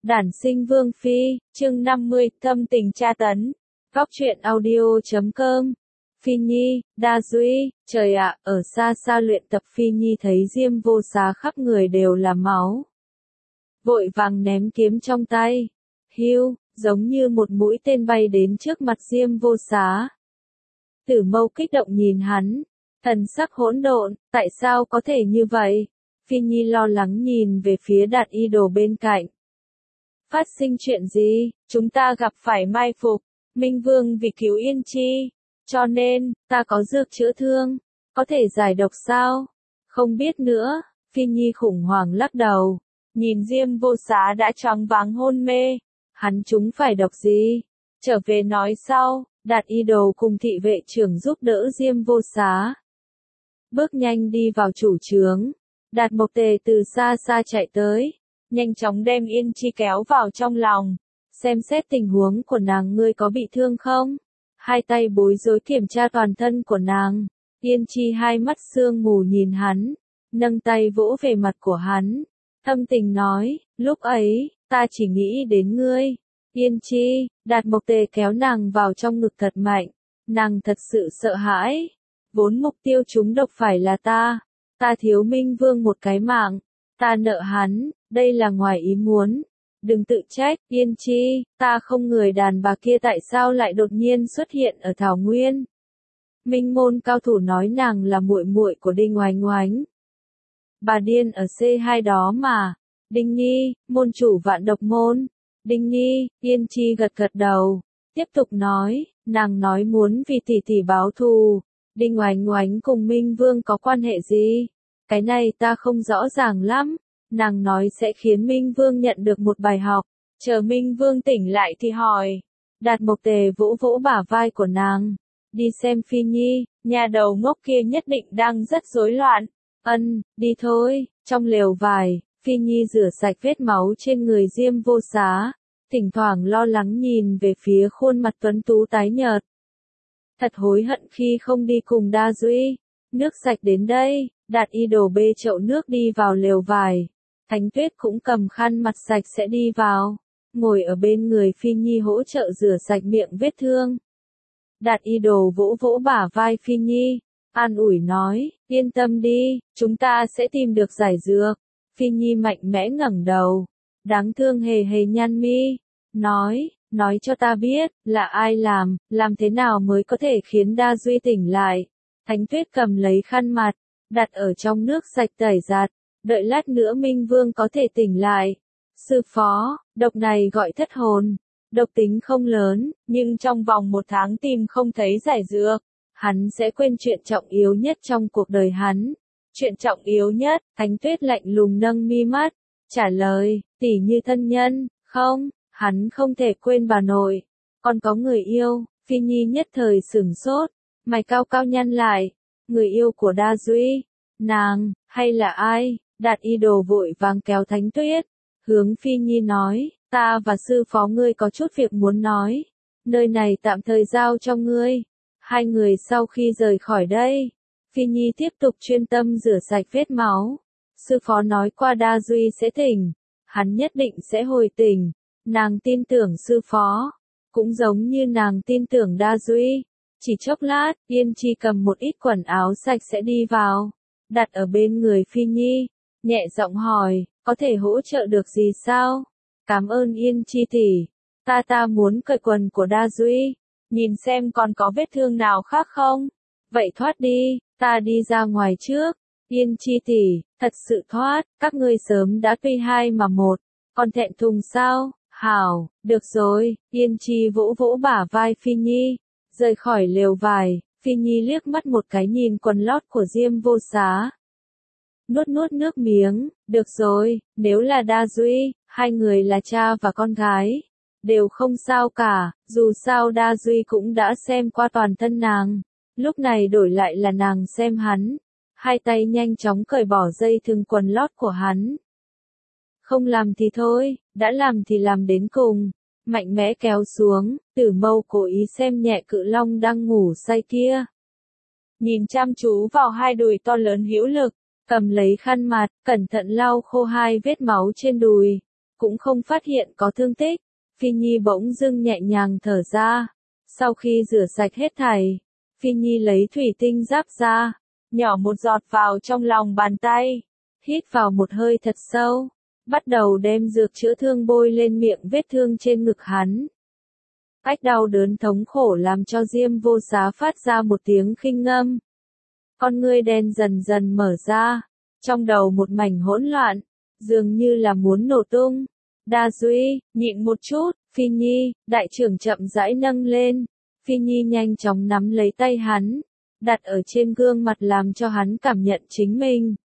Đản sinh Vương Phi, chương 50, thâm tình tra tấn. Góc truyện audio.com. Phi Nhi, Đa Duy, trời ạ, ở xa xa luyện tập Phi Nhi thấy Diêm Vô Xá khắp người đều là máu. Vội vàng ném kiếm trong tay. Hiu, giống như một mũi tên bay đến trước mặt Diêm Vô Xá. Tử Mâu kích động nhìn hắn, thần sắc hỗn độn, tại sao có thể như vậy? Phi Nhi lo lắng nhìn về phía Đạt Y Đồ bên cạnh. Phát sinh chuyện gì? Chúng ta gặp phải mai phục. Minh Vương vì cứu Yên Chi, cho nên, ta có dược chữa thương, có thể giải độc sao? Không biết nữa. Phi Nhi khủng hoảng lắc đầu, nhìn Diêm Vô Xá đã choáng váng hôn mê. Hắn chúng phải độc gì? Trở về nói sau. Đạt Y Đồ cùng thị vệ trưởng giúp đỡ Diêm Vô Xá. Bước nhanh đi vào chủ trướng. Đạt Mộc Tề từ xa xa chạy tới, nhanh chóng đem Yên Chi kéo vào trong lòng, xem xét tình huống của nàng, ngươi có bị thương không? Hai tay bối rối kiểm tra toàn thân của nàng. Yên Chi hai mắt sương mù nhìn hắn, nâng tay vỗ về mặt của hắn, thâm tình nói, lúc ấy, ta chỉ nghĩ đến ngươi. Yên Chi, Đạt Mộc Tề kéo nàng vào trong ngực thật mạnh, nàng thật sự sợ hãi, vốn mục tiêu chúng độc phải là ta thiếu Minh Vương một cái mạng, ta nợ hắn, đây là ngoài ý muốn. Đừng tự trách, Yên Chi, ta không người đàn bà kia tại sao lại đột nhiên xuất hiện ở Thảo Nguyên. Minh môn cao thủ nói nàng là muội muội của Đinh Oánh Oánh. Bà điên ở C2 đó mà. Đinh Nhi, môn chủ Vạn Độc môn. Đinh Nhi, Yên Chi gật gật đầu, tiếp tục nói, nàng nói muốn vì tỷ tỷ báo thù. Đinh Oánh Oánh cùng Minh Vương có quan hệ gì? Cái này ta không rõ ràng lắm. Nàng nói sẽ khiến Minh Vương nhận được một bài học. Chờ Minh Vương tỉnh lại thì hỏi. Đạt Mộc Tề vỗ vỗ bả vai của nàng. Đi xem Phi Nhi, nhà đầu ngốc kia nhất định đang rất rối loạn. Đi thôi. Trong lều vải, Phi Nhi rửa sạch vết máu trên người Diêm Vô Xá, thỉnh thoảng lo lắng nhìn về phía khuôn mặt tuấn tú tái nhợt. Thật hối hận khi không đi cùng Đa Duy. Nước sạch đến đây. Đạt Y Đồ bê chậu nước đi vào lều vải. Thánh Tuyết cũng cầm khăn mặt sạch sẽ đi vào, ngồi ở bên người Phi Nhi hỗ trợ rửa sạch miệng vết thương. Đạt Y Đồ vỗ vỗ bả vai Phi Nhi, an ủi nói, yên tâm đi, chúng ta sẽ tìm được giải dược. Phi Nhi mạnh mẽ ngẩng đầu, đáng thương hề hề nhăn mi, nói cho ta biết, là ai làm thế nào mới có thể khiến Đa Duy tỉnh lại. Thánh Tuyết cầm lấy khăn mặt, đặt ở trong nước sạch tẩy giặt, đợi lát nữa Minh Vương có thể tỉnh lại. Sư phó, độc này gọi thất hồn, độc tính không lớn, nhưng trong vòng 1 tháng tìm không thấy giải dược, hắn sẽ quên chuyện trọng yếu nhất trong cuộc đời hắn. Chuyện trọng yếu nhất, Thánh Tuyết lạnh lùng nâng mi mắt, trả lời, tỉ như thân nhân, không, hắn không thể quên bà nội, còn có người yêu. Phi Nhi nhất thời sửng sốt, mày cao cao nhăn lại, người yêu của Đa Duy, nàng, hay là ai? Đạt Y Đồ vội vàng kéo Thánh Tuyết, hướng Phi Nhi nói, ta và sư phó ngươi có chút việc muốn nói, nơi này tạm thời giao cho ngươi. Hai người sau khi rời khỏi đây, Phi Nhi tiếp tục chuyên tâm rửa sạch vết máu. Sư phó nói qua Đa Duy sẽ tỉnh, hắn nhất định sẽ hồi tỉnh, nàng tin tưởng sư phó, cũng giống như nàng tin tưởng Đa Duy. Chỉ chốc lát, Yên Chi cầm một ít quần áo sạch sẽ đi vào, đặt ở bên người Phi Nhi, nhẹ giọng hỏi, có thể hỗ trợ được gì sao? Cảm ơn Yên Chi tỷ, ta muốn cởi quần của Đa Duy, nhìn xem còn có vết thương nào khác không? Vậy thoát đi, ta đi ra ngoài trước. Yên Chi tỷ, thật sự thoát, các ngươi sớm đã tuy hai mà một, còn thẹn thùng sao? Hảo, được rồi. Yên Chi vỗ vỗ bả vai Phi Nhi, rời khỏi lều vải. Phi Nhi liếc mắt một cái nhìn quần lót của Diêm Vô Xá, nuốt nước miếng, được rồi, nếu là Đa Duy, hai người là cha và con gái, đều không sao cả, dù sao Đa Duy cũng đã xem qua toàn thân nàng, lúc này đổi lại là nàng xem hắn. Hai tay nhanh chóng cởi bỏ dây thừng quần lót của hắn. Không làm thì thôi, đã làm thì làm đến cùng, mạnh mẽ kéo xuống. Tử Mâu cố ý xem nhẹ Cự Long đang ngủ say kia, nhìn chăm chú vào hai đùi to lớn hữu lực, cầm lấy khăn mặt, cẩn thận lau khô hai vết máu trên đùi. cũng không phát hiện có thương tích. Phi Nhi bỗng dưng nhẹ nhàng thở ra. Sau khi rửa sạch hết thảy, Phi Nhi lấy thủy tinh giáp ra, nhỏ một giọt vào trong lòng bàn tay, hít vào một hơi thật sâu, bắt đầu đem dược chữa thương bôi lên miệng vết thương trên ngực hắn. Ách đau đớn thống khổ làm cho Diêm Vô Giá phát ra một tiếng khinh ngâm. Con ngươi đen dần dần mở ra, trong đầu một mảnh hỗn loạn, dường như là muốn nổ tung. Đa Duy, nhịn một chút, Phi Nhi, đại trưởng chậm rãi nâng lên. Phi Nhi nhanh chóng nắm lấy tay hắn, đặt ở trên gương mặt làm cho hắn cảm nhận chính mình.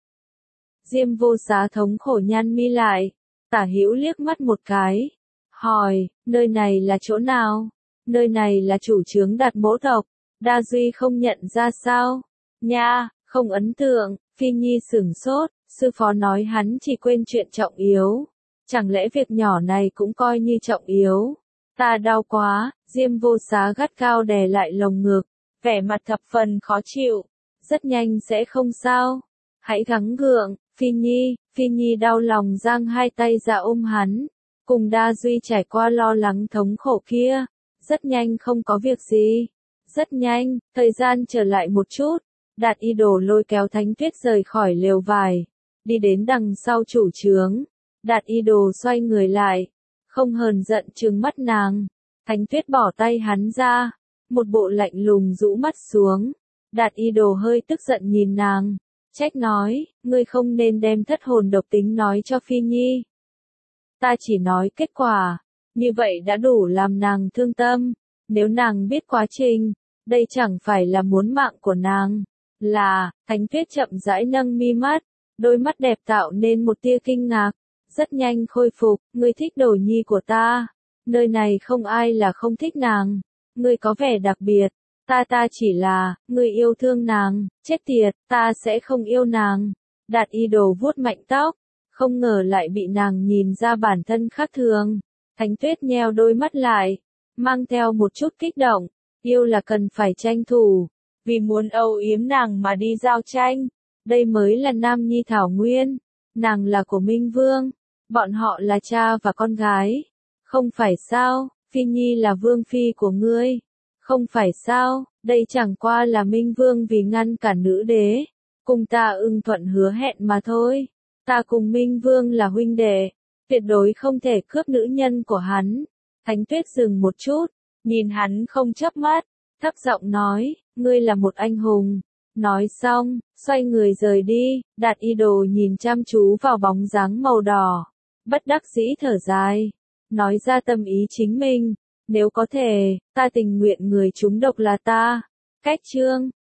Diêm Vô Giá thống khổ nhăn mi lại, tả hữu liếc mắt một cái, hỏi, nơi này là chỗ nào? Nơi này là chủ trướng Đạt mỗ tộc. Đa Duy không nhận ra sao? Nha, không ấn tượng. Phi Nhi sửng sốt, sư phó nói hắn chỉ quên chuyện trọng yếu. Chẳng lẽ việc nhỏ này cũng coi như trọng yếu? Ta đau quá. Diêm Vô Giá gắt gao đè lại lồng ngực, vẻ mặt thập phần khó chịu. Rất nhanh sẽ không sao. Hãy gắng gượng. Phi Nhi đau lòng giang hai tay ra ôm hắn, cùng Đa Duy trải qua lo lắng thống khổ kia. Rất nhanh không có việc gì. Rất nhanh, thời gian trở lại một chút. Đạt Y Đồ lôi kéo Thánh Tuyết rời khỏi lều vải, đi đến đằng sau chủ trướng. Đạt Y Đồ xoay người lại, không hờn giận trừng mắt nàng. Thánh Tuyết bỏ tay hắn ra, một bộ lạnh lùng rũ mắt xuống. Đạt Y Đồ hơi tức giận nhìn nàng, trách nói, ngươi không nên đem thất hồn độc tính nói cho Phi Nhi. Ta chỉ nói kết quả, như vậy đã đủ làm nàng thương tâm. Nếu nàng biết quá trình, đây chẳng phải là muốn mạng của nàng. Là, Thánh Tuyết chậm rãi nâng mi mắt, đôi mắt đẹp tạo nên một tia kinh ngạc. Rất nhanh khôi phục, ngươi thích đồ nhi của ta. Nơi này không ai là không thích nàng. Ngươi có vẻ đặc biệt. Ta chỉ là, ngươi yêu thương nàng. Chết tiệt, ta sẽ không yêu nàng. Đạt Y Đồ vuốt mạnh tóc, không ngờ lại bị nàng nhìn ra bản thân khác thường. Thánh Tuyết nheo đôi mắt lại, mang theo một chút kích động. Yêu là cần phải tranh thủ, vì muốn âu yếm nàng mà đi giao tranh. Đây mới là Nam Nhi Thảo Nguyên. Nàng là của Minh Vương, bọn họ là cha và con gái. Không phải sao? Phi Nhi là vương phi của ngươi. Không phải sao? Đây chẳng qua là Minh Vương vì ngăn cản nữ đế, cùng ta ưng thuận hứa hẹn mà thôi. Ta cùng Minh Vương là huynh đệ, tuyệt đối không thể cướp nữ nhân của hắn. Thánh Tuyết dừng một chút, nhìn hắn không chớp mắt, thấp giọng nói, ngươi là một anh hùng. Nói xong, xoay người rời đi. Đạt Y Đồ nhìn chăm chú vào bóng dáng màu đỏ, bất đắc dĩ thở dài, nói ra tâm ý chính mình. Nếu có thể, ta tình nguyện người trúng độc là ta. Cách chương